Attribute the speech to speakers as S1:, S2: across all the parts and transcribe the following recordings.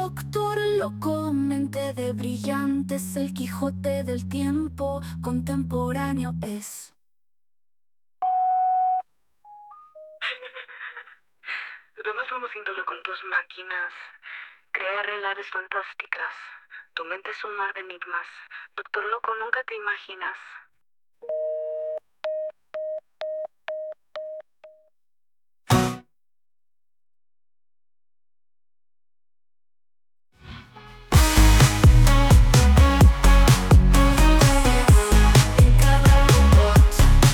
S1: Doctor loco, mente de brillantes, el Quijote del tiempo contemporáneo es.
S2: ¿Dónde estamos índolo con tus máquinas? Crear realidades fantásticas. Tu mente es un mar de enigmas. Doctor Loco, nunca te imaginas.
S1: En cada robot,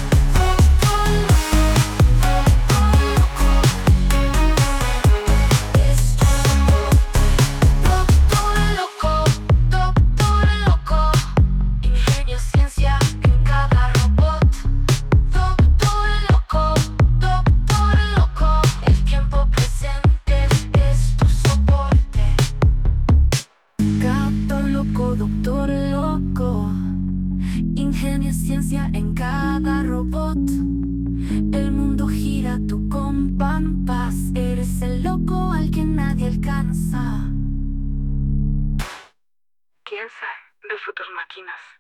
S1: doctor loco, ingenio, ciencia en cada robot. Doctor loco, el tiempo presente es tu soporte. Gato loco, doctor loco, ingenio, ciencia en cada robot. El mundo gira tu compás, eres el loco al que nadie alcanza.
S2: ¿Quién sabe de tus máquinas?